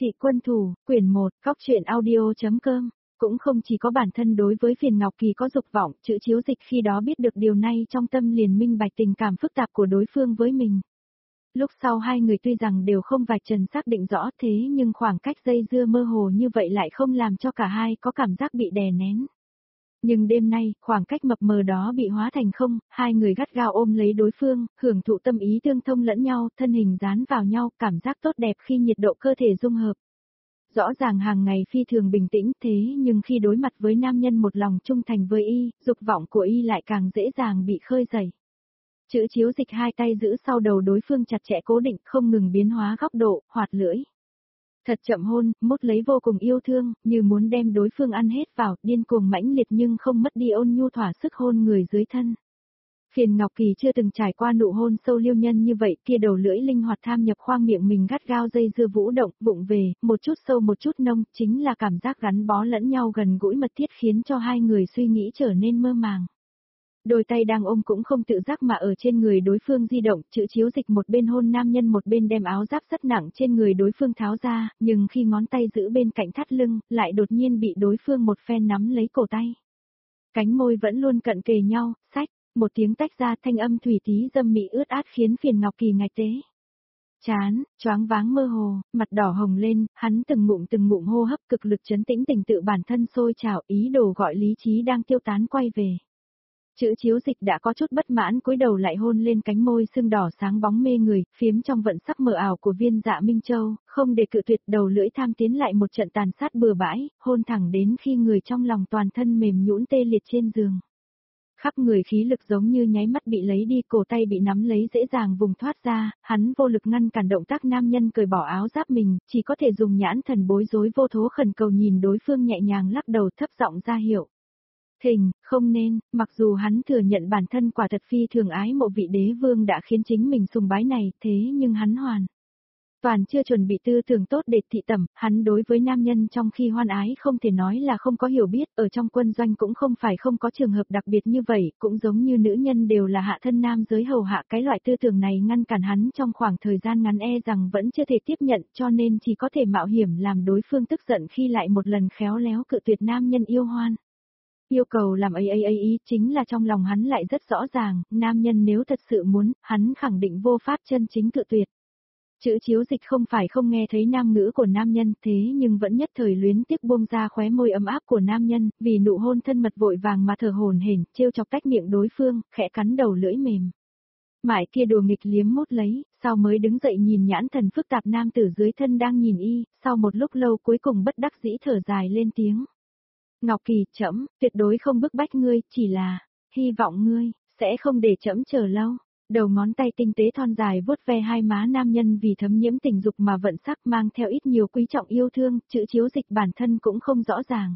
Dị quân thủ, quyển 1, góc truyện audio.com. Cũng không chỉ có bản thân đối với Phiền Ngọc Kỳ có dục vọng, chữ Chiếu Dịch khi đó biết được điều này trong tâm liền minh bạch tình cảm phức tạp của đối phương với mình. Lúc sau hai người tuy rằng đều không vạch trần xác định rõ thế nhưng khoảng cách dây dưa mơ hồ như vậy lại không làm cho cả hai có cảm giác bị đè nén. Nhưng đêm nay, khoảng cách mập mờ đó bị hóa thành không, hai người gắt gao ôm lấy đối phương, hưởng thụ tâm ý tương thông lẫn nhau, thân hình dán vào nhau, cảm giác tốt đẹp khi nhiệt độ cơ thể dung hợp. Rõ ràng hàng ngày phi thường bình tĩnh thế nhưng khi đối mặt với nam nhân một lòng trung thành với y, dục vọng của y lại càng dễ dàng bị khơi dậy. Chữ Chiếu Dịch hai tay giữ sau đầu đối phương chặt chẽ cố định không ngừng biến hóa góc độ, hoạt lưỡi. Thật chậm hôn, mút lấy vô cùng yêu thương, như muốn đem đối phương ăn hết vào, điên cuồng mãnh liệt nhưng không mất đi ôn nhu thỏa sức hôn người dưới thân. Phiền Ngọc Kỳ chưa từng trải qua nụ hôn sâu liêu nhân như vậy, kia đầu lưỡi linh hoạt tham nhập khoang miệng mình gắt gao dây dưa vũ động, vụng về, một chút sâu một chút nông, chính là cảm giác gắn bó lẫn nhau gần gũi mật thiết khiến cho hai người suy nghĩ trở nên mơ màng. Đôi tay đang ôm cũng không tự giác mà ở trên người đối phương di động, chữ Chiếu Dịch một bên hôn nam nhân một bên đem áo giáp rất nặng trên người đối phương tháo ra, nhưng khi ngón tay giữ bên cạnh thắt lưng, lại đột nhiên bị đối phương một phen nắm lấy cổ tay. Cánh môi vẫn luôn cận kề nhau, xách, một tiếng tách ra thanh âm thủy tí dâm mị ướt át khiến Phiền Ngọc Kỳ ngạch tế. Chán, choáng váng mơ hồ, mặt đỏ hồng lên, hắn từng ngụm hô hấp cực lực trấn tĩnh tình tự bản thân sôi trào ý đồ gọi lý trí đang tiêu tán quay về. Chữ Chiếu Dịch đã có chút bất mãn cúi đầu lại hôn lên cánh môi sưng đỏ sáng bóng mê người, phiếm trong vận sắc mờ ảo của Viên Dạ Minh Châu, không để cự tuyệt đầu lưỡi tham tiến lại một trận tàn sát bừa bãi, hôn thẳng đến khi người trong lòng toàn thân mềm nhũn tê liệt trên giường. Khắp người khí lực giống như nháy mắt bị lấy đi, cổ tay bị nắm lấy dễ dàng vùng thoát ra, hắn vô lực ngăn cản động tác nam nhân cởi bỏ áo giáp mình, chỉ có thể dùng nhãn thần bối rối vô thố khẩn cầu nhìn đối phương nhẹ nhàng lắc đầu thấp giọng ra hiệu. Thình, không nên, mặc dù hắn thừa nhận bản thân quả thật phi thường ái mộ vị đế vương đã khiến chính mình sùng bái này, thế nhưng hắn toàn chưa chuẩn bị tư tưởng tốt để thị tẩm, hắn đối với nam nhân trong khi hoan ái không thể nói là không có hiểu biết, ở trong quân doanh cũng không phải không có trường hợp đặc biệt như vậy, cũng giống như nữ nhân đều là hạ thân nam giới hầu hạ, cái loại tư tưởng này ngăn cản hắn trong khoảng thời gian ngắn rằng vẫn chưa thể tiếp nhận, cho nên chỉ có thể mạo hiểm làm đối phương tức giận khi lại một lần khéo léo cự tuyệt nam nhân yêu hoan. Yêu cầu làm ý chính là trong lòng hắn lại rất rõ ràng, nam nhân nếu thật sự muốn, hắn khẳng định vô pháp chân chính cự tuyệt. Chữ Chiếu Dịch không phải không nghe thấy nam ngữ của nam nhân thế nhưng vẫn nhất thời luyến tiếc buông ra khóe môi ấm áp của nam nhân, vì nụ hôn thân mật vội vàng mà thở hổn hển, trêu chọc tách miệng đối phương, khẽ cắn đầu lưỡi mềm. Mãi kia đùa nghịch liếm mút lấy, sau mới đứng dậy nhìn nhãn thần phức tạp nam tử dưới thân đang nhìn y, sau một lúc lâu cuối cùng bất đắc dĩ thở dài lên tiếng. Ngọc Kỳ, trẫm tuyệt đối không bức bách ngươi, chỉ là, hy vọng ngươi, sẽ không để trẫm chờ lâu. Đầu ngón tay tinh tế thon dài vuốt ve hai má nam nhân vì thấm nhiễm tình dục mà vận sắc mang theo ít nhiều quý trọng yêu thương, chữ Chiếu Dịch bản thân cũng không rõ ràng.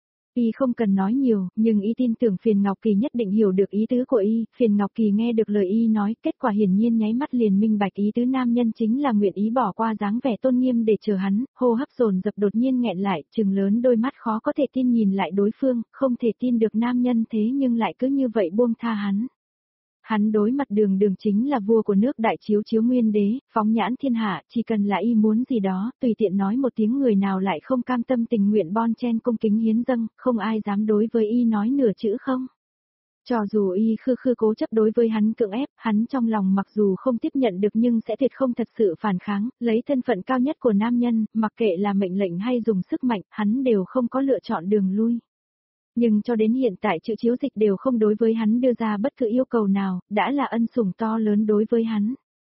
Y không cần nói nhiều, nhưng y tin tưởng Phiền Ngọc Kỳ nhất định hiểu được ý tứ của y, Phiền Ngọc Kỳ nghe được lời y nói, kết quả hiển nhiên nháy mắt liền minh bạch ý tứ nam nhân chính là nguyện ý bỏ qua dáng vẻ tôn nghiêm để chờ hắn, hô hấp dồn dập đột nhiên nghẹn lại, trừng lớn đôi mắt khó có thể tin nhìn lại đối phương, không thể tin được nam nhân thế nhưng lại cứ như vậy buông tha hắn. Hắn đối mặt đường chính là vua của nước Đại Chiếu Chiếu Nguyên Đế, phóng nhãn thiên hạ, chỉ cần là y muốn gì đó, tùy tiện nói một tiếng người nào lại không cam tâm tình nguyện bon chen cung kính hiến dâng, không ai dám đối với y nói nửa chữ không. Cho dù y khư cố chấp đối với hắn cưỡng ép, hắn trong lòng mặc dù không tiếp nhận được nhưng sẽ tuyệt không thật sự phản kháng, lấy thân phận cao nhất của nam nhân, mặc kệ là mệnh lệnh hay dùng sức mạnh, hắn đều không có lựa chọn đường lui. Nhưng cho đến hiện tại chữ Chiếu Dịch đều không đối với hắn đưa ra bất cứ yêu cầu nào, đã là ân sủng to lớn đối với hắn.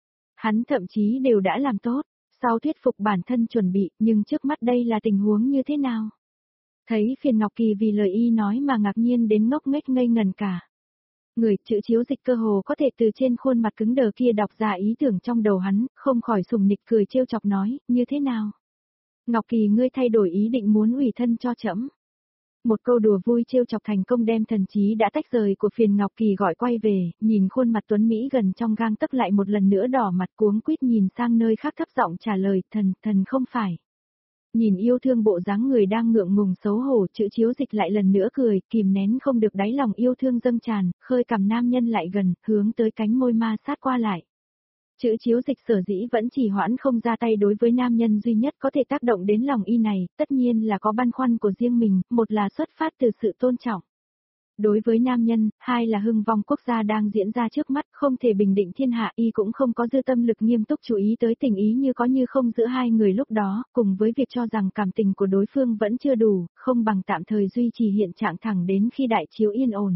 Hắn thậm chí đều đã làm tốt, sau thuyết phục bản thân chuẩn bị, nhưng trước mắt đây là tình huống như thế nào? Thấy Phiền Ngọc Kỳ vì lời y nói mà ngạc nhiên đến ngốc nghếch ngây ngần cả. Người chữ Chiếu Dịch cơ hồ có thể từ trên khuôn mặt cứng đờ kia đọc ra ý tưởng trong đầu hắn, không khỏi sùng nịch cười trêu chọc nói, như thế nào? Ngọc Kỳ ngươi thay đổi ý định muốn ủy thân cho trẫm. Một câu đùa vui trêu chọc thành công đem thần trí đã tách rời của Phiền Ngọc Kỳ gọi quay về, nhìn khuôn mặt tuấn Mỹ gần trong gang tấc lại một lần nữa đỏ mặt cuống quýt nhìn sang nơi khác thấp giọng trả lời, thần không phải. Nhìn yêu thương bộ dáng người đang ngượng ngùng xấu hổ, chữ Chiếu Dịch lại lần nữa cười, kìm nén không được đáy lòng yêu thương dâng tràn, khơi cằm nam nhân lại gần, hướng tới cánh môi ma sát qua lại. Chữ chiếu dịch sở dĩ vẫn trì hoãn không ra tay đối với nam nhân duy nhất có thể tác động đến lòng y này, tất nhiên là có băn khoăn của riêng mình, một là xuất phát từ sự tôn trọng đối với nam nhân, hai là hưng vong quốc gia đang diễn ra trước mắt, không thể bình định thiên hạ, y cũng không có dư tâm lực nghiêm túc chú ý tới tình ý như không giữa hai người lúc đó, cùng với việc cho rằng cảm tình của đối phương vẫn chưa đủ, không bằng tạm thời duy trì hiện trạng thẳng đến khi đại chiếu yên ổn.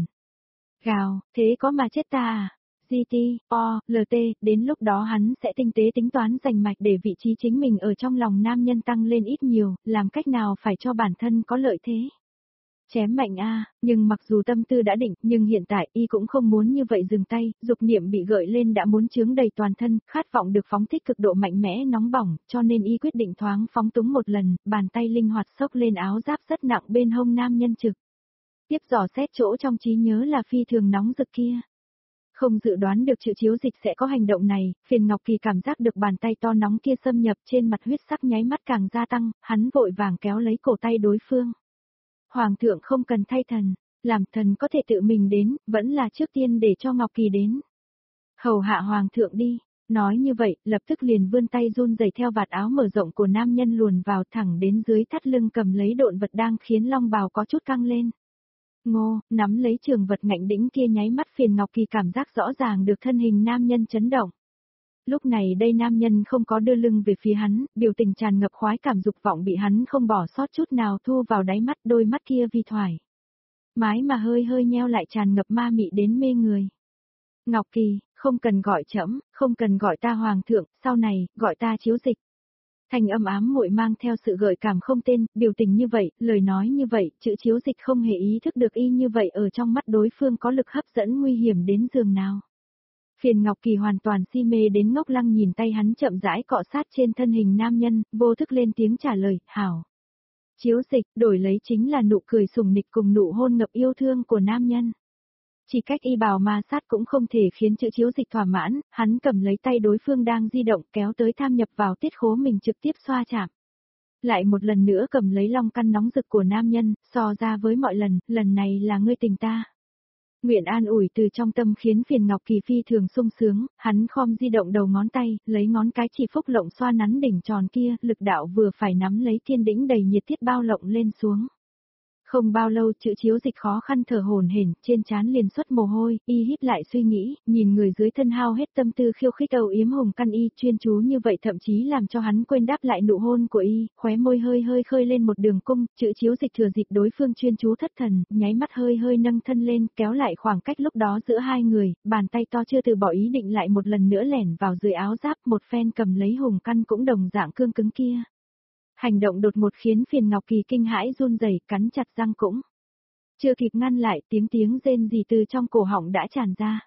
Gào, thế có mà chết ta à? GT, O, LT, đến lúc đó hắn sẽ tinh tế tính toán giành mạch để vị trí chính mình ở trong lòng nam nhân tăng lên ít nhiều, làm cách nào phải cho bản thân có lợi thế. Chém mạnh a, nhưng mặc dù tâm tư đã định, nhưng hiện tại y cũng không muốn như vậy dừng tay, dục niệm bị gợi lên đã muốn chướng đầy toàn thân, khát vọng được phóng thích cực độ mạnh mẽ nóng bỏng, cho nên y quyết định thoáng phóng túng một lần, bàn tay linh hoạt xốc lên áo giáp rất nặng bên hông nam nhân trực. Tiếp dò xét chỗ trong trí nhớ là phi thường nóng rực kia. Không dự đoán được chữ chiếu dịch sẽ có hành động này, Phiền Ngọc Kỳ cảm giác được bàn tay to nóng kia xâm nhập trên mặt huyết sắc nháy mắt càng gia tăng, hắn vội vàng kéo lấy cổ tay đối phương. Hoàng thượng không cần thay thần, làm thần có thể tự mình đến, vẫn là trước tiên để cho Ngọc Kỳ đến. Hầu hạ hoàng thượng đi, nói như vậy, lập tức liền vươn tay run rẩy theo vạt áo mở rộng của nam nhân luồn vào thẳng đến dưới thắt lưng cầm lấy độn vật đang khiến long bào có chút căng lên. Ngô, nắm lấy trường vật ngạnh đĩnh kia nháy mắt Phiền Ngọc Kỳ cảm giác rõ ràng được thân hình nam nhân chấn động. Lúc này đây nam nhân không có đưa lưng về phía hắn, biểu tình tràn ngập khoái cảm dục vọng bị hắn không bỏ sót chút nào thu vào đáy mắt, đôi mắt kia vi thoải. Mái mà hơi hơi nheo lại tràn ngập ma mị đến mê người. Ngọc Kỳ, không cần gọi trẫm, không cần gọi ta hoàng thượng, sau này, gọi ta chiếu dịch. Thanh âm ám muội mang theo sự gợi cảm không tên, biểu tình như vậy, lời nói như vậy, chữ chiếu dịch không hề ý thức được y như vậy ở trong mắt đối phương có lực hấp dẫn nguy hiểm đến giường nào. Phiền Ngọc Kỳ hoàn toàn si mê đến ngốc lăng nhìn tay hắn chậm rãi cọ sát trên thân hình nam nhân, vô thức lên tiếng trả lời, hảo. Chiếu dịch, đổi lấy chính là nụ cười sùng nịch cùng nụ hôn ngập yêu thương của nam nhân. Chỉ cách y bảo ma sát cũng không thể khiến chữ chiếu dịch thỏa mãn, hắn cầm lấy tay đối phương đang di động kéo tới tham nhập vào tiết khố mình trực tiếp xoa chạm. Lại một lần nữa cầm lấy long căn nóng rực của nam nhân, so ra với mọi lần này là ngươi tình ta. Nguyện an ủi từ trong tâm khiến Phiền Ngọc Kỳ phi thường sung sướng, hắn khom di động đầu ngón tay, lấy ngón cái chỉ phúc lộng xoa nắn đỉnh tròn kia, lực đạo vừa phải nắm lấy thiên đỉnh đầy nhiệt thiết bao lộng lên xuống. Không bao lâu chữ chiếu dịch khó khăn thở hổn hển, trên trán liền xuất mồ hôi, y hít lại suy nghĩ, nhìn người dưới thân hao hết tâm tư khiêu khích âu yếm hùng căn y, chuyên chú như vậy thậm chí làm cho hắn quên đáp lại nụ hôn của y, khóe môi hơi hơi khơi lên một đường cung, chữ chiếu dịch thừa dịp đối phương chuyên chú thất thần, nháy mắt hơi hơi nâng thân lên, kéo lại khoảng cách lúc đó giữa hai người, bàn tay to chưa từ bỏ ý định lại một lần nữa lẻn vào dưới áo giáp, một phen cầm lấy hùng căn cũng đồng dạng cương cứng kia. Hành động đột ngột khiến Phiền Ngọc Kỳ kinh hãi run rẩy, cắn chặt răng cũng. Chưa kịp ngăn lại, tiếng rên rỉ từ trong cổ họng đã tràn ra.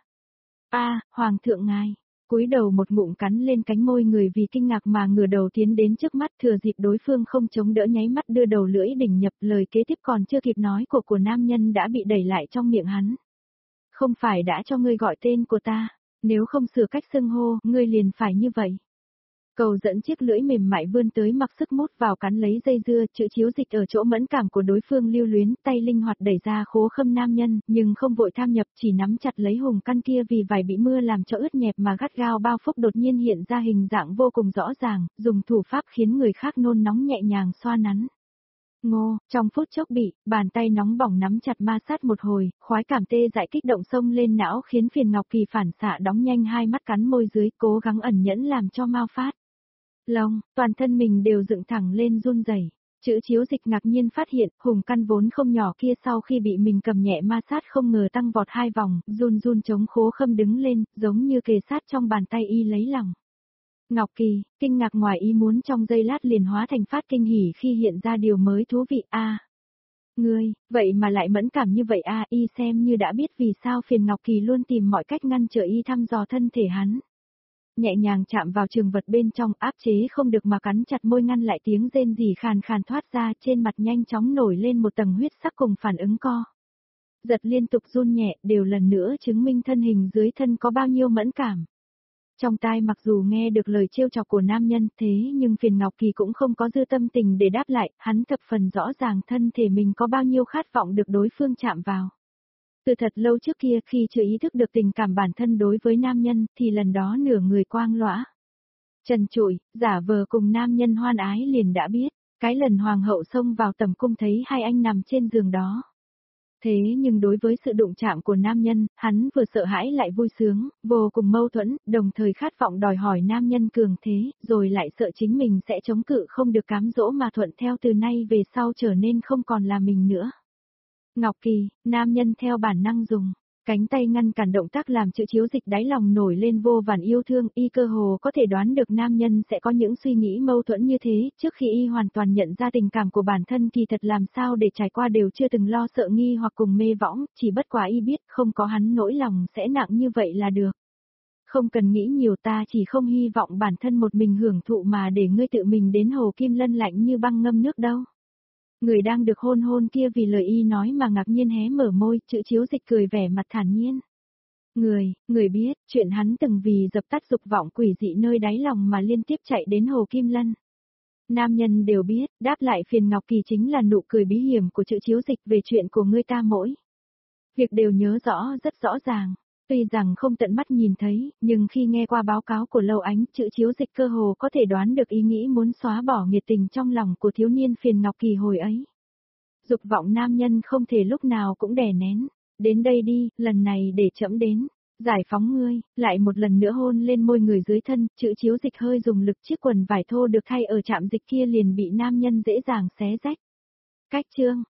A, hoàng thượng ngài. Cúi đầu một ngụm cắn lên cánh môi người vì kinh ngạc mà ngửa đầu tiến đến trước mắt, thừa dịp đối phương không chống đỡ nháy mắt đưa đầu lưỡi đỉnh nhập, lời kế tiếp còn chưa kịp nói của nam nhân đã bị đẩy lại trong miệng hắn. Không phải đã cho ngươi gọi tên của ta, nếu không sửa cách xưng hô, ngươi liền phải như vậy. Cầu dẫn chiếc lưỡi mềm mại vươn tới mặc sức mút vào cắn lấy dây dưa, chữ chiếu dịch ở chỗ mẫn cảm của đối phương lưu luyến, tay linh hoạt đẩy ra khố khâm nam nhân, nhưng không vội tham nhập, chỉ nắm chặt lấy hùng căn kia vì vài bị mưa làm cho ướt nhẹp mà gắt gao bao phúc đột nhiên hiện ra hình dạng vô cùng rõ ràng, dùng thủ pháp khiến người khác nôn nóng nhẹ nhàng xoa nắn. Ngô, trong phút chốc bị, bàn tay nóng bỏng nắm chặt ma sát một hồi, khoái cảm tê dại kích động xông lên não khiến Phiền Ngọc Kỳ phản xạ đóng nhanh hai mắt cắn môi dưới, cố gắng ẩn nhẫn làm cho mau phát. Lòng, toàn thân mình đều dựng thẳng lên run rẩy. Chữ chiếu dịch ngạc nhiên phát hiện, hùng căn vốn không nhỏ kia sau khi bị mình cầm nhẹ ma sát không ngờ tăng vọt hai vòng, run run chống khố khâm đứng lên, giống như kề sát trong bàn tay y lấy lòng. Ngọc Kỳ, kinh ngạc ngoài ý muốn trong giây lát liền hóa thành phát kinh hỉ khi hiện ra điều mới thú vị a. Ngươi, vậy mà lại mẫn cảm như vậy a, y xem như đã biết vì sao Phiền Ngọc Kỳ luôn tìm mọi cách ngăn trở y thăm dò thân thể hắn. Nhẹ nhàng chạm vào trường vật bên trong áp chế không được mà cắn chặt môi ngăn lại tiếng rên rỉ khàn khàn thoát ra trên mặt nhanh chóng nổi lên một tầng huyết sắc cùng phản ứng co. Giật liên tục run nhẹ đều lần nữa chứng minh thân hình dưới thân có bao nhiêu mẫn cảm. Trong tai mặc dù nghe được lời trêu chọc của nam nhân thế nhưng Phiền Ngọc Kỳ cũng không có dư tâm tình để đáp lại, hắn thập phần rõ ràng thân thể mình có bao nhiêu khát vọng được đối phương chạm vào. Từ thật lâu trước kia khi chưa ý thức được tình cảm bản thân đối với nam nhân thì lần đó nửa người quang lõa. Trần trụi, giả vờ cùng nam nhân hoan ái liền đã biết, cái lần hoàng hậu xông vào tầm cung thấy hai anh nằm trên giường đó. Thế nhưng đối với sự đụng chạm của nam nhân, hắn vừa sợ hãi lại vui sướng, vô cùng mâu thuẫn, đồng thời khát vọng đòi hỏi nam nhân cường thế, rồi lại sợ chính mình sẽ chống cự không được cám dỗ mà thuận theo từ nay về sau trở nên không còn là mình nữa. Ngọc Kỳ, nam nhân theo bản năng dùng cánh tay ngăn cản động tác làm chữ Chiếu Dịch đáy lòng nổi lên vô vàn yêu thương, y cơ hồ có thể đoán được nam nhân sẽ có những suy nghĩ mâu thuẫn như thế, trước khi y hoàn toàn nhận ra tình cảm của bản thân kỳ thật làm sao để trải qua đều chưa từng lo sợ nghi hoặc cùng mê võng, chỉ bất quá y biết không có hắn nỗi lòng sẽ nặng như vậy là được. Không cần nghĩ nhiều, ta chỉ không hy vọng bản thân một mình hưởng thụ mà để ngươi tự mình đến hồ kim lân lạnh như băng ngâm nước đâu. Người đang được hôn hôn kia vì lời y nói mà ngạc nhiên hé mở môi, chữ Chiếu Dịch cười vẻ mặt thản nhiên. Người biết, chuyện hắn từng vì dập tắt dục vọng quỷ dị nơi đáy lòng mà liên tiếp chạy đến hồ kim lân. Nam nhân đều biết, đáp lại phiền Ngọc Kỳ chính là nụ cười bí hiểm của chữ Chiếu Dịch về chuyện của ngươi ta mỗi. Việc đều nhớ rõ, rất rõ ràng. Tuy rằng không tận mắt nhìn thấy, nhưng khi nghe qua báo cáo của Lâu Ánh, chữ Chiếu Dịch cơ hồ có thể đoán được ý nghĩ muốn xóa bỏ nhiệt tình trong lòng của thiếu niên phiền Ngọc Kỳ hồi ấy. Dục vọng nam nhân không thể lúc nào cũng đè nén. Đến đây đi, lần này để trẫm đến. Giải phóng ngươi, lại một lần nữa hôn lên môi người dưới thân, chữ Chiếu Dịch hơi dùng lực, chiếc quần vải thô được thay ở trạm dịch kia liền bị nam nhân dễ dàng xé rách. Cách chương